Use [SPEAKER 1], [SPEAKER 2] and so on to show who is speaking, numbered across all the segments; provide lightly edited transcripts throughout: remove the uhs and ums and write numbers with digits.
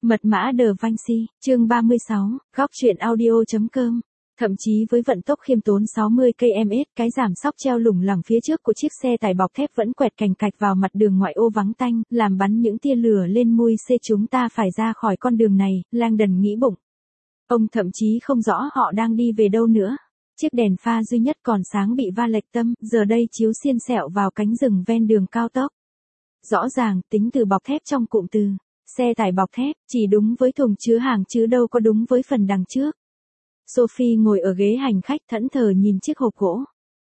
[SPEAKER 1] Mật mã The Vinci, chương 36, góc truyện audio.com. Thậm chí với vận tốc khiêm tốn 60 km/h, cái giảm xóc treo lủng lẳng phía trước của chiếc xe tải bọc thép vẫn quẹt cành cạch vào mặt đường ngoại ô vắng tanh, làm bắn những tia lửa lên mui xe. Chúng ta phải ra khỏi con đường này, Langdon nghĩ bụng. Ông thậm chí không rõ họ đang đi về đâu nữa. Chiếc đèn pha duy nhất còn sáng bị va lệch tâm, giờ đây chiếu xiên xẹo vào cánh rừng ven đường cao tốc. Rõ ràng, tính từ bọc thép trong cụm từ xe tải bọc thép, chỉ đúng với thùng chứa hàng chứ đâu có đúng với phần đằng trước. Sophie ngồi ở ghế hành khách thẫn thờ nhìn chiếc hộp gỗ.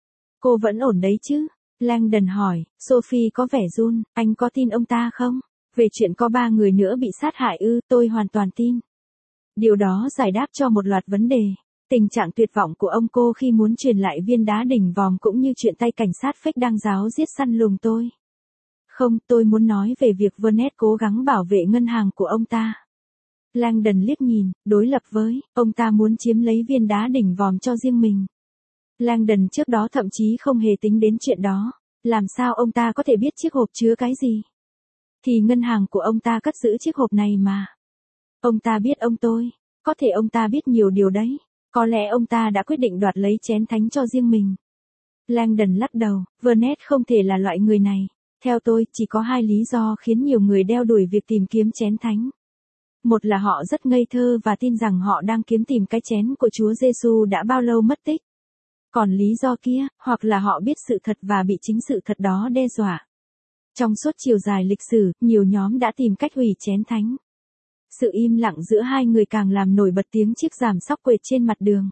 [SPEAKER 1] Cô vẫn ổn đấy chứ? Langdon hỏi. Sophie có vẻ run. Anh có tin ông ta không? Về chuyện có 3 người nữa bị sát hại ư? Tôi hoàn toàn tin. Điều đó giải đáp cho một loạt vấn đề. Tình trạng tuyệt vọng của ông cô khi muốn truyền lại viên đá đỉnh vòm, cũng như chuyện tay cảnh sát fake đang giáo giết săn lùng tôi. Không, tôi muốn nói về việc Vernet cố gắng bảo vệ ngân hàng của ông ta. Langdon liếc nhìn, đối lập với, ông ta muốn chiếm lấy viên đá đỉnh vòm cho riêng mình. Langdon trước đó thậm chí không hề tính đến chuyện đó. Làm sao ông ta có thể biết chiếc hộp chứa cái gì? Thì ngân hàng của ông ta cất giữ chiếc hộp này mà. Ông ta biết ông tôi. Có thể ông ta biết nhiều điều đấy. Có lẽ ông ta đã quyết định đoạt lấy chén thánh cho riêng mình. Langdon lắc đầu, Vernet không thể là loại người này. Theo tôi, chỉ có 2 lý do khiến nhiều người đeo đuổi việc tìm kiếm chén thánh. Một là họ rất ngây thơ và tin rằng họ đang kiếm tìm cái chén của Chúa Giêsu đã bao lâu mất tích. Còn lý do kia, hoặc là họ biết sự thật và bị chính sự thật đó đe dọa. Trong suốt chiều dài lịch sử, nhiều nhóm đã tìm cách hủy chén thánh. Sự im lặng giữa hai người càng làm nổi bật tiếng chiếc giảm xóc quệt trên mặt đường.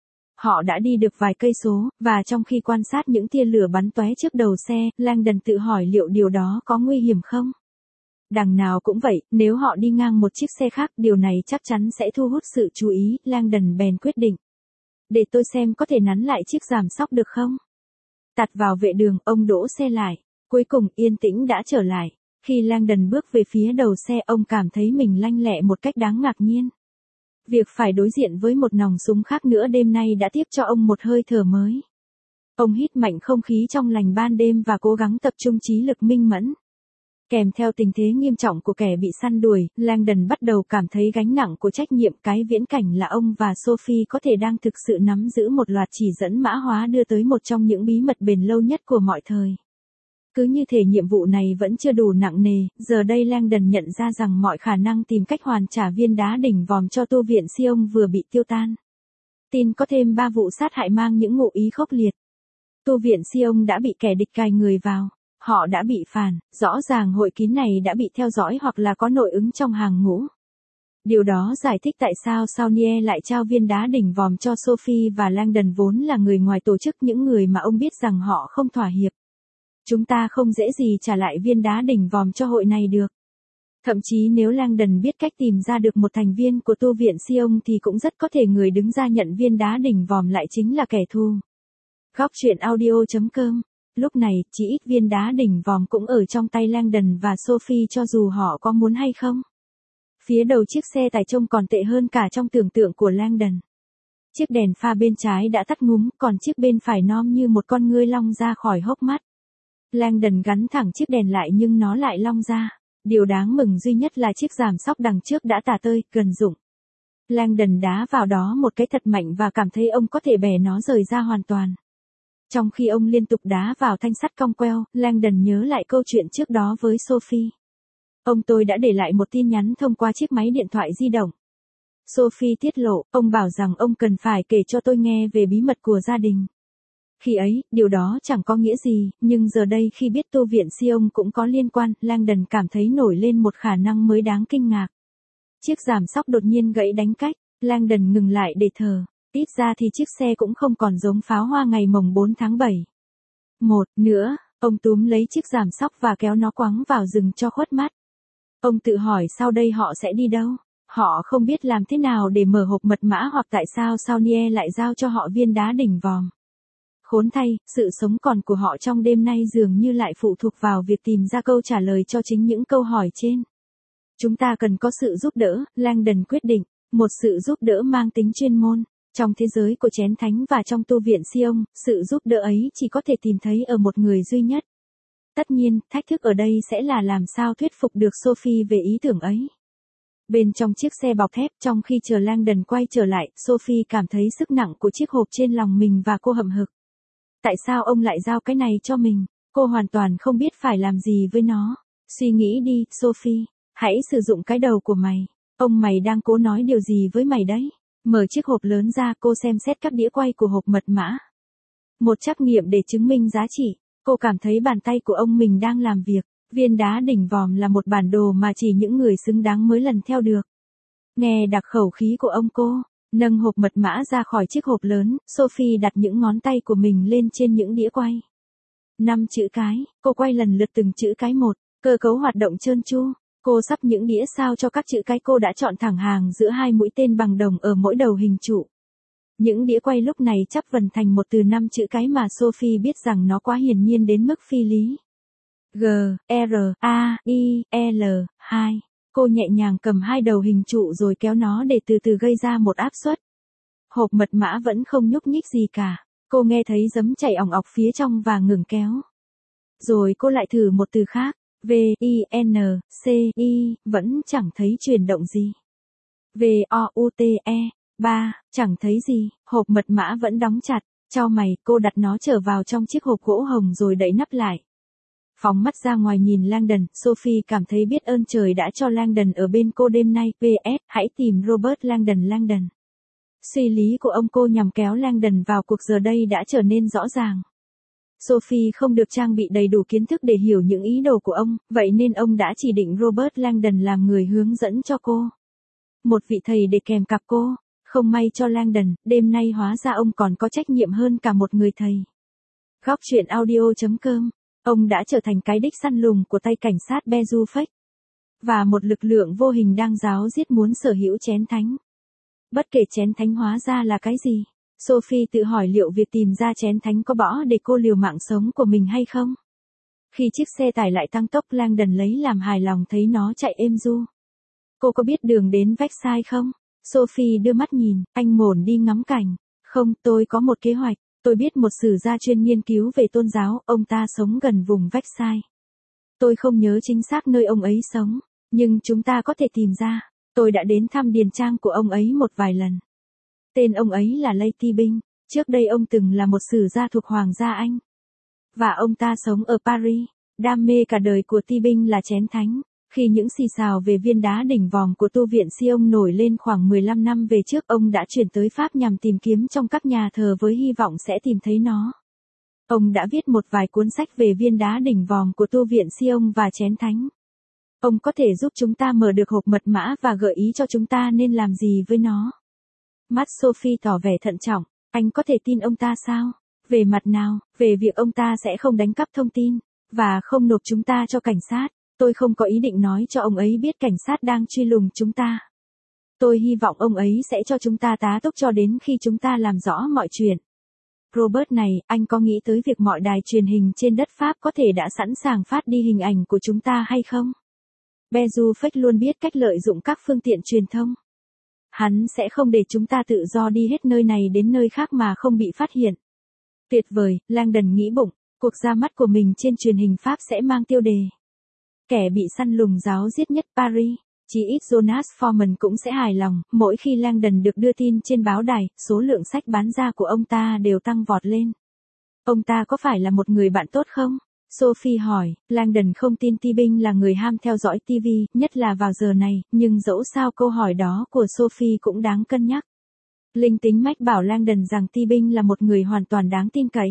[SPEAKER 1] Họ đã đi được vài cây số, và trong khi quan sát những tia lửa bắn tóe trước đầu xe, Langdon tự hỏi liệu điều đó có nguy hiểm không? Đằng nào cũng vậy, nếu họ đi ngang một chiếc xe khác, điều này chắc chắn sẽ thu hút sự chú ý. Langdon bèn quyết định. Để tôi xem có thể nắn lại chiếc giảm xóc được không? Tạt vào vệ đường, ông đỗ xe lại. Cuối cùng, yên tĩnh đã trở lại. Khi Langdon bước về phía đầu xe, ông cảm thấy mình lanh lẹ một cách đáng ngạc nhiên. Việc phải đối diện với một nòng súng khác nữa đêm nay đã tiếp cho ông một hơi thở mới. Ông hít mạnh không khí trong lành ban đêm và cố gắng tập trung trí lực minh mẫn. Kèm theo tình thế nghiêm trọng của kẻ bị săn đuổi, Langdon bắt đầu cảm thấy gánh nặng của trách nhiệm. Cái viễn cảnh là ông và Sophie có thể đang thực sự nắm giữ một loạt chỉ dẫn mã hóa đưa tới một trong những bí mật bền lâu nhất của mọi thời. Cứ như thể nhiệm vụ này vẫn chưa đủ nặng nề, giờ đây Langdon nhận ra rằng mọi khả năng tìm cách hoàn trả viên đá đỉnh vòm cho tu viện Sion vừa bị tiêu tan. Tin có thêm 3 vụ sát hại mang những ngụ ý khốc liệt. Tu viện Sion đã bị kẻ địch cài người vào. Họ đã bị phản, rõ ràng hội kín này đã bị theo dõi hoặc là có nội ứng trong hàng ngũ. Điều đó giải thích tại sao Saunier lại trao viên đá đỉnh vòm cho Sophie và Langdon vốn là người ngoài tổ chức, những người mà ông biết rằng họ không thỏa hiệp. Chúng ta không dễ gì trả lại viên đá đỉnh vòm cho hội này được. Thậm chí nếu Langdon biết cách tìm ra được một thành viên của tu viện Sion thì cũng rất có thể người đứng ra nhận viên đá đỉnh vòm lại chính là kẻ thù. Góc truyện audio.com. Lúc này, chỉ ít viên đá đỉnh vòm cũng ở trong tay Langdon và Sophie cho dù họ có muốn hay không. Phía đầu chiếc xe tải trông còn tệ hơn cả trong tưởng tượng của Langdon. Chiếc đèn pha bên trái đã tắt ngúm, còn chiếc bên phải nom như một con ngươi long ra khỏi hốc mắt. Langdon gắn thẳng chiếc đèn lại nhưng nó lại long ra. Điều đáng mừng duy nhất là chiếc giảm xóc đằng trước đã tả tơi, gần rụng. Langdon đá vào đó một cái thật mạnh và cảm thấy ông có thể bẻ nó rời ra hoàn toàn. Trong khi ông liên tục đá vào thanh sắt cong queo, Langdon nhớ lại câu chuyện trước đó với Sophie. Tôi đã để lại một tin nhắn thông qua chiếc máy điện thoại di động. Sophie tiết lộ, ông bảo rằng ông cần phải kể cho tôi nghe về bí mật của gia đình. Khi ấy, điều đó chẳng có nghĩa gì, nhưng giờ đây khi biết tu viện Sion cũng có liên quan, Langdon cảm thấy nổi lên một khả năng mới đáng kinh ngạc. Chiếc giảm xóc đột nhiên gãy đánh cách, Langdon ngừng lại để thở. Ít ra thì chiếc xe cũng không còn giống pháo hoa ngày mồng 4 tháng 7. Một nữa, ông túm lấy chiếc giảm xóc và kéo nó quăng vào rừng cho khuất mắt. Ông tự hỏi sau đây họ sẽ đi đâu? Họ không biết làm thế nào để mở hộp mật mã hoặc tại sao Saunier lại giao cho họ viên đá đỉnh vòm. Khốn thay, sự sống còn của họ trong đêm nay dường như lại phụ thuộc vào việc tìm ra câu trả lời cho chính những câu hỏi trên. Chúng ta cần có sự giúp đỡ, Langdon quyết định, một sự giúp đỡ mang tính chuyên môn. Trong thế giới của chén thánh và trong tu viện Sion, sự giúp đỡ ấy chỉ có thể tìm thấy ở một người duy nhất. Tất nhiên, thách thức ở đây sẽ là làm sao thuyết phục được Sophie về ý tưởng ấy. Bên trong chiếc xe bọc thép, trong khi chờ Langdon quay trở lại, Sophie cảm thấy sức nặng của chiếc hộp trên lòng mình và cô hậm hực. Tại sao ông lại giao cái này cho mình? Cô hoàn toàn không biết phải làm gì với nó. Suy nghĩ đi, Sophie. Hãy sử dụng cái đầu của mày. Ông mày đang cố nói điều gì với mày đấy? Mở chiếc hộp lớn ra, cô xem xét các đĩa quay của hộp mật mã. Một trắc nghiệm để chứng minh giá trị. Cô cảm thấy bàn tay của ông mình đang làm việc. Viên đá đỉnh vòm là một bản đồ mà chỉ những người xứng đáng mới lần theo được. Nghe đặc khẩu khí của ông cô, nâng hộp mật mã ra khỏi chiếc hộp lớn, Sophie đặt những ngón tay của mình lên trên những đĩa quay. 5 chữ cái, cô quay lần lượt từng chữ cái một, cơ cấu hoạt động trơn tru. Cô sắp những đĩa sao cho các chữ cái cô đã chọn thẳng hàng giữa hai mũi tên bằng đồng ở mỗi đầu hình trụ. Những đĩa quay lúc này chắp vần thành một từ 5 chữ cái mà Sophie biết rằng nó quá hiển nhiên đến mức phi lý. G, R, A, I, L, 2. Cô nhẹ nhàng cầm hai đầu hình trụ rồi kéo nó để từ từ gây ra một áp suất. Hộp mật mã vẫn không nhúc nhích gì cả. Cô nghe thấy giấm chảy ỏng ọc phía trong và ngừng kéo. Rồi cô lại thử một từ khác. V, I, N, C, I, vẫn chẳng thấy chuyển động gì. V, O, U, T, E, 3, chẳng thấy gì, hộp mật mã vẫn đóng chặt. Chau mày, cô đặt nó trở vào trong chiếc hộp gỗ hồng rồi đậy nắp lại. Phóng mắt ra ngoài nhìn Langdon, Sophie cảm thấy biết ơn trời đã cho Langdon ở bên cô đêm nay. PS, hãy tìm Robert Langdon. Suy lý của ông cô nhằm kéo Langdon vào cuộc giờ đây đã trở nên rõ ràng. Sophie không được trang bị đầy đủ kiến thức để hiểu những ý đồ của ông, vậy nên ông đã chỉ định Robert Langdon làm người hướng dẫn cho cô. Một vị thầy để kèm cặp cô. Không may cho Langdon, đêm nay hóa ra ông còn có trách nhiệm hơn cả một người thầy. Góc truyện audio.com. Ông đã trở thành cái đích săn lùng của tay cảnh sát Bezuidenhout. Và một lực lượng vô hình đang giáo giết muốn sở hữu chén thánh. Bất kể chén thánh hóa ra là cái gì, Sophie tự hỏi liệu việc tìm ra chén thánh có bỏ để cô liều mạng sống của mình hay không. Khi chiếc xe tải lại tăng tốc, Langdon lấy làm hài lòng thấy nó chạy êm ru. Cô có biết đường đến Versailles không? Sophie đưa mắt nhìn, anh Mồn đi ngắm cảnh. Không, tôi có một kế hoạch. Tôi biết một sử gia chuyên nghiên cứu về tôn giáo, ông ta sống gần vùng Versailles. Tôi không nhớ chính xác nơi ông ấy sống, nhưng chúng ta có thể tìm ra. Tôi đã đến thăm điền trang của ông ấy một vài lần. Tên ông ấy là Lê Ti Binh, trước đây ông từng là một sử gia thuộc Hoàng gia Anh. Và ông ta sống ở Paris, đam mê cả đời của Ti Binh là chén thánh. Khi những xì xào về viên đá đỉnh vòm của tu viện Sion nổi lên khoảng 15 năm về trước, ông đã chuyển tới Pháp nhằm tìm kiếm trong các nhà thờ với hy vọng sẽ tìm thấy nó. Ông đã viết một vài cuốn sách về viên đá đỉnh vòm của tu viện Sion và chén thánh. Ông có thể giúp chúng ta mở được hộp mật mã và gợi ý cho chúng ta nên làm gì với nó. Mắt Sophie tỏ vẻ thận trọng, anh có thể tin ông ta sao? Về mặt nào? Về việc ông ta sẽ không đánh cắp thông tin, và không nộp chúng ta cho cảnh sát. Tôi không có ý định nói cho ông ấy biết cảnh sát đang truy lùng chúng ta. Tôi hy vọng ông ấy sẽ cho chúng ta tá túc cho đến khi chúng ta làm rõ mọi chuyện. Robert này, anh có nghĩ tới việc mọi đài truyền hình trên đất Pháp có thể đã sẵn sàng phát đi hình ảnh của chúng ta hay không? Bezuidenhout luôn biết cách lợi dụng các phương tiện truyền thông. Hắn sẽ không để chúng ta tự do đi hết nơi này đến nơi khác mà không bị phát hiện. Tuyệt vời, Langdon nghĩ bụng, cuộc ra mắt của mình trên truyền hình Pháp sẽ mang tiêu đề. Kẻ bị săn lùng giáo giết nhất Paris, chí ít Jonas Foreman cũng sẽ hài lòng. Mỗi khi Langdon được đưa tin trên báo đài, số lượng sách bán ra của ông ta đều tăng vọt lên. Ông ta có phải là một người bạn tốt không? Sophie hỏi. Langdon không tin Ti Binh là người ham theo dõi TV, nhất là vào giờ này, nhưng dẫu sao câu hỏi đó của Sophie cũng đáng cân nhắc. Linh tính mách bảo Langdon rằng Ti Binh là một người hoàn toàn đáng tin cậy.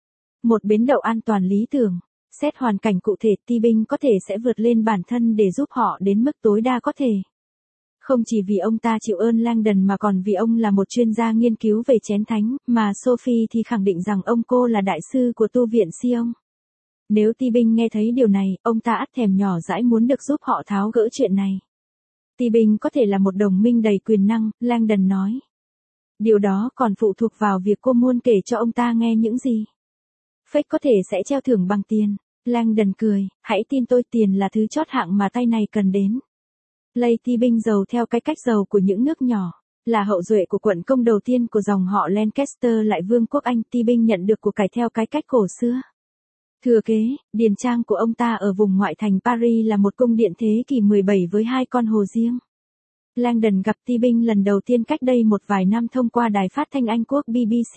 [SPEAKER 1] Một bến đậu an toàn lý tưởng. Xét hoàn cảnh cụ thể, Ti Binh có thể sẽ vượt lên bản thân để giúp họ đến mức tối đa có thể. Không chỉ vì ông ta chịu ơn Langdon mà còn vì ông là một chuyên gia nghiên cứu về chén thánh, mà Sophie thì khẳng định rằng ông cô là đại sư của tu viện Sion. Nếu Ti Binh nghe thấy điều này, ông ta ắt thèm nhỏ dãi muốn được giúp họ tháo gỡ chuyện này. Ti Binh có thể là một đồng minh đầy quyền năng, Langdon nói. Điều đó còn phụ thuộc vào việc cô muốn kể cho ông ta nghe những gì. Fake có thể sẽ treo thưởng bằng tiền. Langdon cười, hãy tin tôi, tiền là thứ chót hạng mà tay này cần đến. Lê Ti Binh giàu theo cái cách giàu của những nước nhỏ, là hậu duệ của quận công đầu tiên của dòng họ Lancaster lại Vương quốc Anh. Ti Binh nhận được của cải theo cái cách cổ xưa. Thừa kế, điền trang của ông ta ở vùng ngoại thành Paris là một cung điện thế kỷ 17 với 2 con hồ riêng. Langdon gặp Ti Bing lần đầu tiên cách đây một vài năm thông qua đài phát thanh Anh quốc BBC.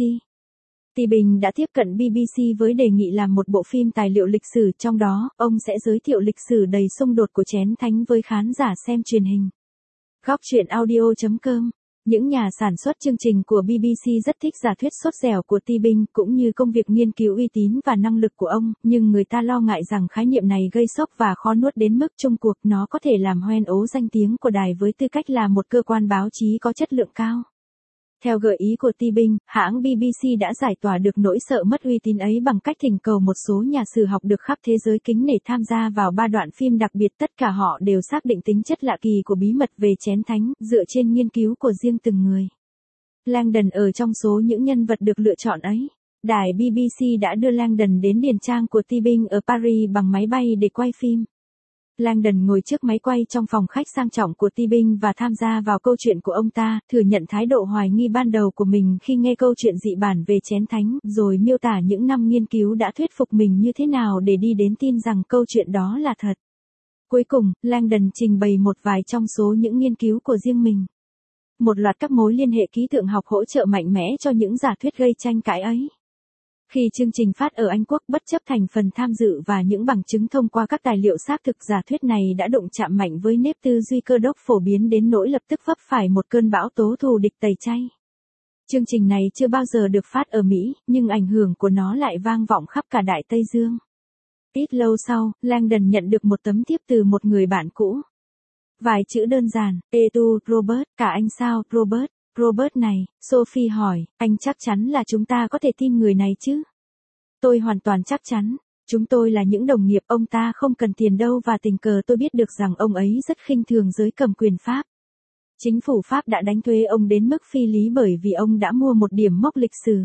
[SPEAKER 1] Ti Bing đã tiếp cận BBC với đề nghị làm một bộ phim tài liệu lịch sử, trong đó, ông sẽ giới thiệu lịch sử đầy xung đột của Chén Thánh với khán giả xem truyền hình. Góc truyện audio.com. Những nhà sản xuất chương trình của BBC rất thích giả thuyết sốt dẻo của Ti Bing cũng như công việc nghiên cứu uy tín và năng lực của ông, nhưng người ta lo ngại rằng khái niệm này gây sốc và khó nuốt đến mức chung cuộc, nó có thể làm hoen ố danh tiếng của đài với tư cách là một cơ quan báo chí có chất lượng cao. Theo gợi ý của Ti Bing, hãng BBC đã giải tỏa được nỗi sợ mất uy tín ấy bằng cách thỉnh cầu một số nhà sử học được khắp thế giới kính nể tham gia vào 3 đoạn phim đặc biệt, tất cả họ đều xác định tính chất lạ kỳ của bí mật về Chén Thánh, dựa trên nghiên cứu của riêng từng người. Langdon ở trong số những nhân vật được lựa chọn ấy. Đài BBC đã đưa Langdon đến điền trang của Ti Bing ở Paris bằng máy bay để quay phim. Langdon ngồi trước máy quay trong phòng khách sang trọng của Ti Bing và tham gia vào câu chuyện của ông ta, thừa nhận thái độ hoài nghi ban đầu của mình khi nghe câu chuyện dị bản về Chén Thánh, rồi miêu tả những năm nghiên cứu đã thuyết phục mình như thế nào để đi đến tin rằng câu chuyện đó là thật. Cuối cùng, Langdon trình bày một vài trong số những nghiên cứu của riêng mình. Một loạt các mối liên hệ ký tượng học hỗ trợ mạnh mẽ cho những giả thuyết gây tranh cãi ấy. Khi chương trình phát ở Anh Quốc, bất chấp thành phần tham dự và những bằng chứng thông qua các tài liệu xác thực, giả thuyết này đã đụng chạm mạnh với nếp tư duy cơ đốc phổ biến đến nỗi lập tức vấp phải một cơn bão tố thù địch tẩy chay. Chương trình này chưa bao giờ được phát ở Mỹ, nhưng ảnh hưởng của nó lại vang vọng khắp cả Đại Tây Dương. Ít lâu sau, Langdon nhận được một tấm thiếp từ một người bạn cũ. Vài chữ đơn giản: "Tu, Robert, cả anh sao, Robert?" Robert này, Sophie hỏi, anh chắc chắn là chúng ta có thể tin người này chứ? Tôi hoàn toàn chắc chắn. Chúng tôi là những đồng nghiệp, ông ta không cần tiền đâu và tình cờ tôi biết được rằng ông ấy rất khinh thường giới cầm quyền Pháp. Chính phủ Pháp đã đánh thuế ông đến mức phi lý bởi vì ông đã mua một điểm mốc lịch sử.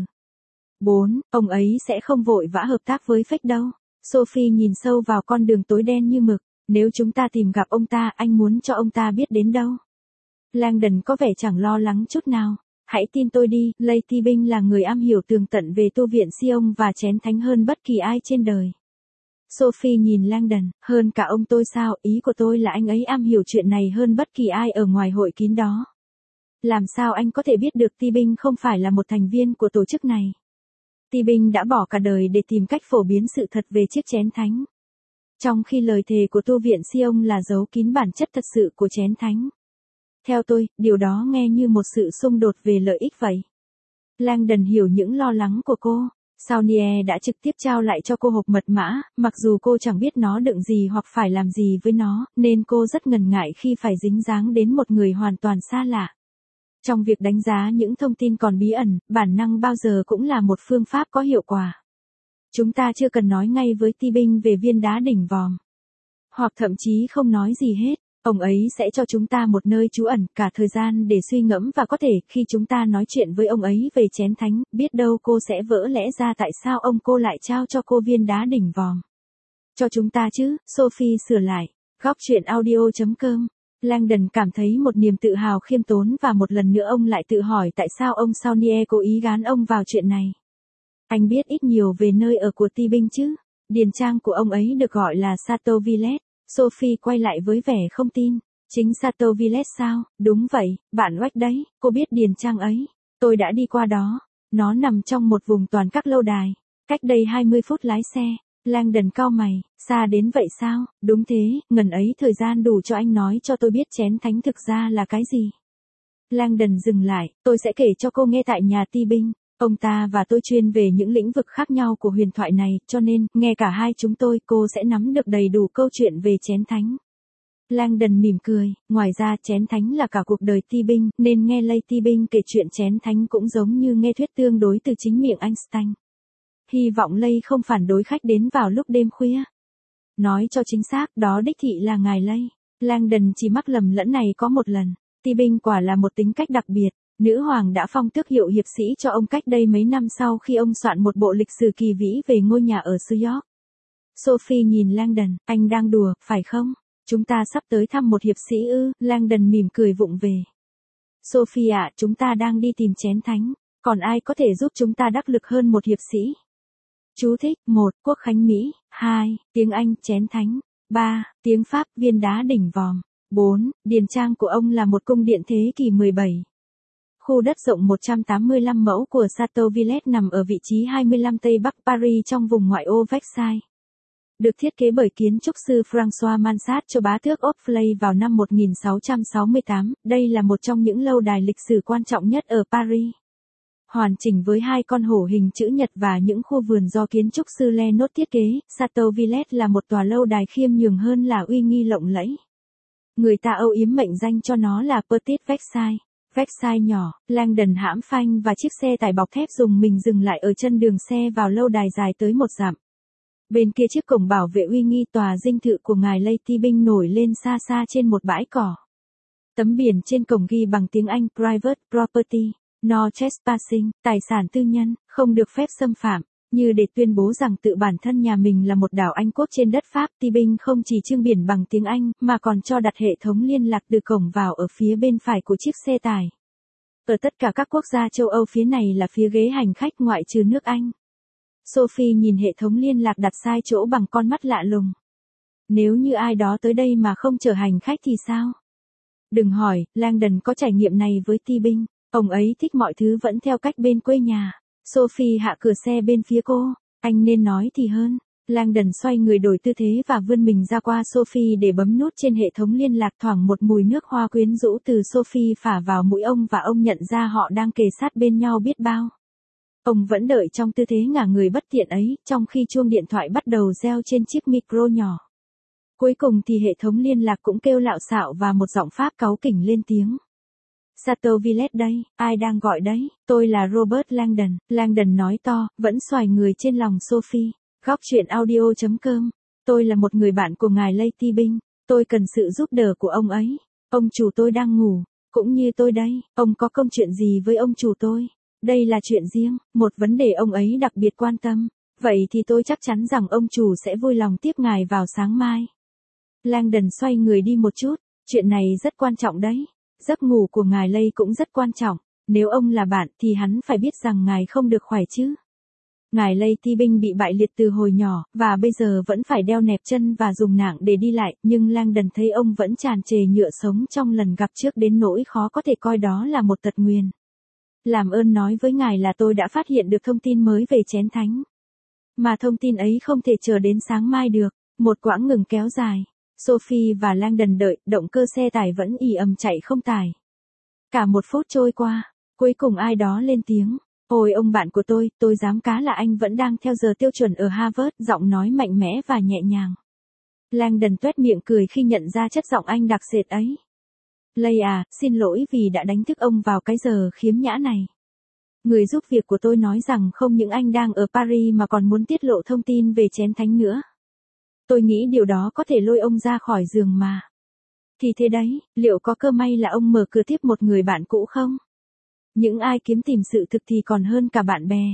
[SPEAKER 1] 4. Ông ấy sẽ không vội vã hợp tác với Fake đâu. Sophie nhìn sâu vào con đường tối đen như mực. Nếu chúng ta tìm gặp ông ta, anh muốn cho ông ta biết đến đâu? Langdon có vẻ chẳng lo lắng chút nào. Hãy tin tôi đi, Lady Ti Bing là người am hiểu tường tận về tu viện Sion và Chén Thánh hơn bất kỳ ai trên đời. Sophie nhìn Langdon, hơn cả ông tôi sao, ý của tôi là anh ấy am hiểu chuyện này hơn bất kỳ ai ở ngoài hội kín đó. Làm sao anh có thể biết được Ti Bing không phải là một thành viên của tổ chức này? Ti Bing đã bỏ cả đời để tìm cách phổ biến sự thật về chiếc Chén Thánh. Trong khi lời thề của tu viện Sion là giấu kín bản chất thật sự của Chén Thánh. Theo tôi, điều đó nghe như một sự xung đột về lợi ích vậy. Langdon hiểu những lo lắng của cô. Saunier đã trực tiếp trao lại cho cô hộp mật mã, mặc dù cô chẳng biết nó đựng gì hoặc phải làm gì với nó, nên cô rất ngần ngại khi phải dính dáng đến một người hoàn toàn xa lạ. Trong việc đánh giá những thông tin còn bí ẩn, bản năng bao giờ cũng là một phương pháp có hiệu quả. Chúng ta chưa cần nói ngay với Ti Bing về viên đá đỉnh vòm. Hoặc thậm chí không nói gì hết. Ông ấy sẽ cho chúng ta một nơi trú ẩn, cả thời gian để suy ngẫm và có thể, khi chúng ta nói chuyện với ông ấy về Chén Thánh, biết đâu cô sẽ vỡ lẽ ra tại sao ông cô lại trao cho cô viên đá đỉnh vòm. Cho chúng ta chứ, Sophie sửa lại. Góc truyện audio.com. Langdon cảm thấy một niềm tự hào khiêm tốn và một lần nữa ông lại tự hỏi tại sao ông Saunier cố ý gán ông vào chuyện này. Anh biết ít nhiều về nơi ở của Ti Bing chứ? Điền trang của ông ấy được gọi là Chateau Villette. Sophie quay lại với vẻ không tin. Chính Chateau Villette sao? Đúng vậy, bạn Oách đấy, cô biết điền trang ấy. Tôi đã đi qua đó. Nó nằm trong một vùng toàn các lâu đài. Cách đây 20 phút lái xe. Langdon cau mày, xa đến vậy sao? Đúng thế, ngần ấy thời gian đủ cho anh nói cho tôi biết Chén Thánh thực ra là cái gì. Langdon dừng lại, tôi sẽ kể cho cô nghe tại nhà Ti Bing. Ông ta và tôi chuyên về những lĩnh vực khác nhau của huyền thoại này, cho nên, nghe cả hai chúng tôi, cô sẽ nắm được đầy đủ câu chuyện về Chén Thánh. Langdon mỉm cười, ngoài ra Chén Thánh là cả cuộc đời Ti Bing, nên nghe Lady Ti Bing kể chuyện Chén Thánh cũng giống như nghe thuyết tương đối từ chính miệng Einstein. Hy vọng Lay không phản đối khách đến vào lúc đêm khuya. Nói cho chính xác, đó đích thị là ngài Lay. Langdon chỉ mắc lầm lẫn này có một lần. Ti Bing quả là một tính cách đặc biệt. Nữ hoàng đã phong tước hiệu hiệp sĩ cho ông cách đây mấy năm sau khi ông soạn một bộ lịch sử kỳ vĩ về ngôi nhà ở New York. Sophie nhìn Langdon, anh đang đùa, phải không? Chúng ta sắp tới thăm một hiệp sĩ ư? Langdon mỉm cười vụng về. Sophie ạ, chúng ta đang đi tìm Chén Thánh. Còn ai có thể giúp chúng ta đắc lực hơn một hiệp sĩ? Chú thích: 1. Quốc khánh Mỹ. 2. Tiếng Anh, Chén Thánh. 3. Tiếng Pháp, viên đá đỉnh vòm. 4. Điền trang của ông là một cung điện thế kỷ 17. Khu đất rộng 185 mẫu của Chateau Villette nằm ở vị trí 25 Tây Bắc Paris trong vùng ngoại ô Versailles. Được thiết kế bởi kiến trúc sư François Mansart cho bá tước Orflay vào năm 1668, đây là một trong những lâu đài lịch sử quan trọng nhất ở Paris. Hoàn chỉnh với 2 con hổ hình chữ nhật và những khu vườn do kiến trúc sư Lenot thiết kế, Chateau Villette là một tòa lâu đài khiêm nhường hơn là uy nghi lộng lẫy. Người ta âu yếm mệnh danh cho nó là Petit Versailles. Versailles nhỏ. Langdon hãm phanh và chiếc xe tải bọc thép dùng mình dừng lại ở chân đường xe vào lâu đài dài tới 1 dặm. Bên kia chiếc cổng bảo vệ uy nghi tòa dinh thự của ngài Lady Byng nổi lên xa xa trên một bãi cỏ. Tấm biển trên cổng ghi bằng tiếng Anh Private Property, No Trespassing, tài sản tư nhân, không được phép xâm phạm. Như để tuyên bố rằng tự bản thân nhà mình là một đảo Anh quốc trên đất Pháp, Byng không chỉ trưng biển bằng tiếng Anh, mà còn cho đặt hệ thống liên lạc từ cổng vào ở phía bên phải của chiếc xe tải. Ở tất cả các quốc gia châu Âu phía này là phía ghế hành khách ngoại trừ nước Anh. Sophie nhìn hệ thống liên lạc đặt sai chỗ bằng con mắt lạ lùng. Nếu như ai đó tới đây mà không chở hành khách thì sao? Đừng hỏi, Langdon có trải nghiệm này với Byng. Ông ấy thích mọi thứ vẫn theo cách bên quê nhà. Sophie hạ cửa xe bên phía cô. Anh nên nói thì hơn. Langdon xoay người đổi tư thế và vươn mình ra qua Sophie để bấm nút trên hệ thống liên lạc. Thoảng một mùi nước hoa quyến rũ từ Sophie phả vào mũi ông và ông nhận ra họ đang kề sát bên nhau biết bao. Ông vẫn đợi trong tư thế ngả người bất tiện ấy, trong khi chuông điện thoại bắt đầu reo trên chiếc micro nhỏ. Cuối cùng thì hệ thống liên lạc cũng kêu lạo xạo và một giọng Pháp cáu kỉnh lên tiếng. Chateau Villette đây, ai đang gọi đấy? Tôi là Robert Langdon. Langdon nói to, vẫn xoài người trên lòng Sophie. Góc chuyện audio.com. Tôi là một người bạn của ngài Lady Byng. Tôi cần sự giúp đỡ của ông ấy. Ông chủ tôi đang ngủ. Cũng như tôi đây, ông có công chuyện gì với ông chủ tôi? Đây là chuyện riêng, một vấn đề ông ấy đặc biệt quan tâm. Vậy thì tôi chắc chắn rằng ông chủ sẽ vui lòng tiếp ngài vào sáng mai. Langdon xoay người đi một chút. Chuyện này rất quan trọng đấy. Giấc ngủ của ngài Lay cũng rất quan trọng. Nếu ông là bạn thì hắn phải biết rằng ngài không được khỏe chứ. Ngài Lady Byng bị bại liệt từ hồi nhỏ, và bây giờ vẫn phải đeo nẹp chân và dùng nạng để đi lại, nhưng Langdon thấy ông vẫn tràn trề nhựa sống trong lần gặp trước đến nỗi khó có thể coi đó là một tật nguyền. Làm ơn nói với ngài là tôi đã phát hiện được thông tin mới về chén thánh. Mà thông tin ấy không thể chờ đến sáng mai được. Một quãng ngừng kéo dài. Sophie và Langdon đợi, động cơ xe tải vẫn ì ầm chạy không tải. Cả 1 phút trôi qua, cuối cùng ai đó lên tiếng. Ôi ông bạn của tôi dám cá là anh vẫn đang theo giờ tiêu chuẩn ở Harvard, giọng nói mạnh mẽ và nhẹ nhàng. Langdon tuét miệng cười khi nhận ra chất giọng anh đặc sệt ấy. Lay à, xin lỗi vì đã đánh thức ông vào cái giờ khiếm nhã này. Người giúp việc của tôi nói rằng không những anh đang ở Paris mà còn muốn tiết lộ thông tin về chén thánh nữa. Tôi nghĩ điều đó có thể lôi ông ra khỏi giường mà. Thì thế đấy, liệu có cơ may là ông mở cửa tiếp một người bạn cũ không? Những ai kiếm tìm sự thực thì còn hơn cả bạn bè.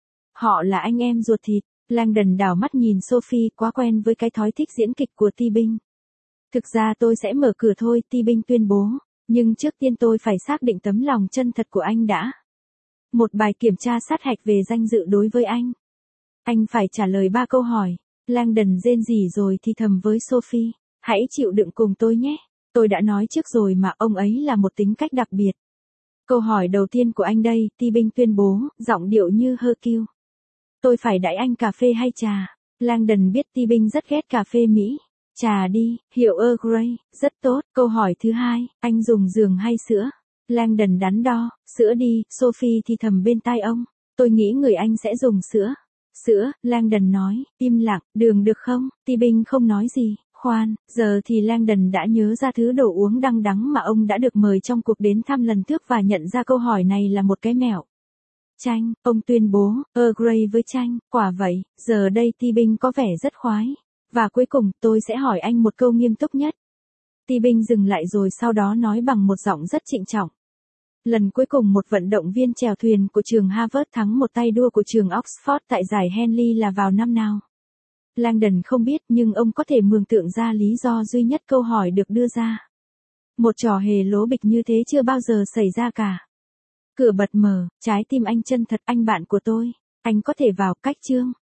[SPEAKER 1] Họ là anh em ruột thịt. Langdon đảo mắt nhìn Sophie, quá quen với cái thói thích diễn kịch của Byng. Thực ra tôi sẽ mở cửa thôi, Byng tuyên bố. Nhưng trước tiên tôi phải xác định tấm lòng chân thật của anh đã. Một bài kiểm tra sát hạch về danh dự đối với anh. Anh phải trả lời 3 câu hỏi. Langdon rên rỉ rồi thì thầm với Sophie. Hãy chịu đựng cùng tôi nhé. Tôi đã nói trước rồi mà ông ấy là một tính cách đặc biệt. Câu hỏi đầu tiên của anh đây, Byng tuyên bố, giọng điệu như Hercule. Tôi phải đãi anh cà phê hay trà? Langdon biết Byng rất ghét cà phê Mỹ. Trà đi, hiệu Earl Grey, rất tốt. Câu hỏi thứ 2, anh dùng giường hay sữa? Langdon đắn đo, sữa đi, Sophie thì thầm bên tai ông. Tôi nghĩ người anh sẽ dùng sữa. Sữa, Langdon nói, im lặng, đường được không? Byng không nói gì. Khoan, giờ thì Langdon đã nhớ ra thứ đồ uống đăng đắng mà ông đã được mời trong cuộc đến thăm lần trước và nhận ra câu hỏi này là một cái mẹo. Chanh, ông tuyên bố, Earl Grey với chanh, quả vậy, giờ đây Byng có vẻ rất khoái. Và cuối cùng, tôi sẽ hỏi anh một câu nghiêm túc nhất. Byng dừng lại rồi sau đó nói bằng một giọng rất trịnh trọng. Lần cuối cùng một vận động viên chèo thuyền của trường Harvard thắng một tay đua của trường Oxford tại giải Henley là vào năm nào? Langdon không biết nhưng ông có thể mường tượng ra lý do duy nhất câu hỏi được đưa ra. Một trò hề lố bịch như thế chưa bao giờ xảy ra cả. Cửa bật mở, trái tim anh chân thật, anh bạn của tôi. Anh có thể vào, cách chương.